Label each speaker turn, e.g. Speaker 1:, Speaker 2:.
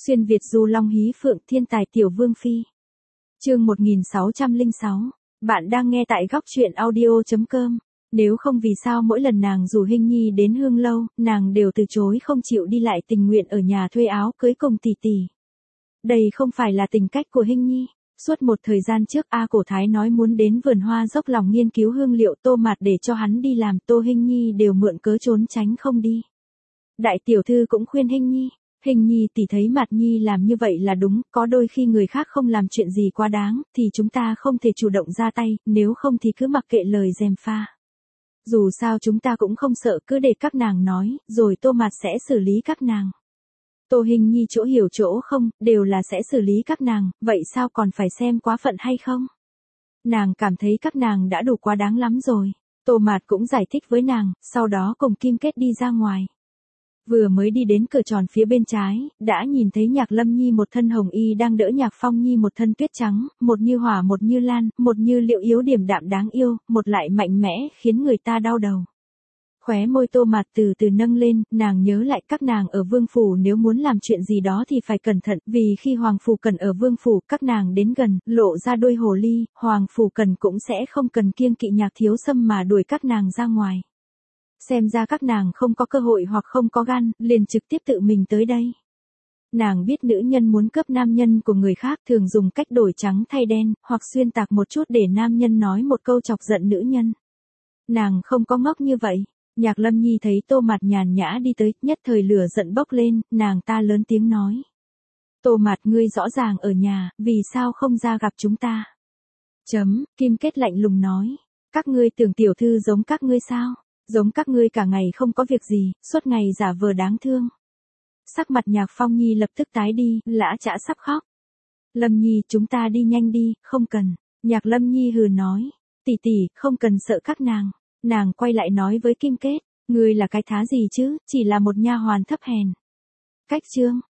Speaker 1: Xuyên Việt du long hí phượng thiên tài tiểu vương phi. Chương 1606. Bạn đang nghe tại góc truyện audio.com. Nếu không vì sao mỗi lần nàng rủ Hinh Nhi đến Hương Lâu, nàng đều từ chối không chịu đi lại tình nguyện ở nhà thuê áo cưới cùng tỷ tỷ. Đây không phải là tình cách của Hinh Nhi. Suốt một thời gian trước A Cổ Thái nói muốn đến vườn hoa dốc lòng nghiên cứu hương liệu Tô Mạt để cho hắn đi làm, Tô Hinh Nhi đều mượn cớ trốn tránh không đi. Đại tiểu thư cũng khuyên Hinh Nhi. Hình Nhi tỷ thấy Mạt Nhi làm như vậy là đúng, có đôi khi người khác không làm chuyện gì quá đáng, thì chúng ta không thể chủ động ra tay, nếu không thì cứ mặc kệ lời gièm pha. Dù sao chúng ta cũng không sợ, cứ để các nàng nói, rồi Tô Mạt sẽ xử lý các nàng. Tô Hình Nhi chỗ hiểu chỗ không, đều là sẽ xử lý các nàng, vậy sao còn phải xem quá phận hay không? Nàng cảm thấy các nàng đã đủ quá đáng lắm rồi. Tô Mạt cũng giải thích với nàng, sau đó cùng Kim Kết đi ra ngoài. Vừa mới đi đến cửa tròn phía bên trái, đã nhìn thấy Nhạc Lâm Nhi một thân hồng y đang đỡ Nhạc Phong Nhi một thân tuyết trắng, một như hỏa một như lan, một như liệu yếu điềm đạm đáng yêu, một lại mạnh mẽ, khiến người ta đau đầu. Khóe môi Tô Mạt từ từ nâng lên, nàng nhớ lại các nàng ở vương phủ nếu muốn làm chuyện gì đó thì phải cẩn thận, vì khi Hoàng Phủ Cần ở vương phủ, các nàng đến gần, lộ ra đôi hồ ly, Hoàng Phủ Cần cũng sẽ không cần kiêng kỵ Nhạc Thiếu Sâm mà đuổi các nàng ra ngoài. Xem ra các nàng không có cơ hội hoặc không có gan, liền trực tiếp tự mình tới đây. Nàng biết nữ nhân muốn cướp nam nhân của người khác thường dùng cách đổi trắng thay đen, hoặc xuyên tạc một chút để nam nhân nói một câu chọc giận nữ nhân. Nàng không có ngốc như vậy. Nhạc Lâm Nhi thấy Tô Mạt nhàn nhã đi tới, nhất thời lửa giận bốc lên, nàng ta lớn tiếng nói. Tô Mạt, ngươi rõ ràng ở nhà, vì sao không ra gặp chúng ta? Kim Kết lạnh lùng nói. Các ngươi tưởng tiểu thư giống các ngươi sao? Giống các ngươi cả ngày không có việc gì, suốt ngày giả vờ đáng thương. Sắc mặt Nhạc Phong Nhi lập tức tái đi, lã chã sắp khóc. Lâm Nhi, chúng ta đi nhanh đi, không cần. Nhạc Lâm Nhi hừ nói. Tỷ tỷ, không cần sợ các nàng. Nàng quay lại nói với Kim Kết. Ngươi là cái thá gì chứ, chỉ là một nha hoàn thấp hèn. Cách chương.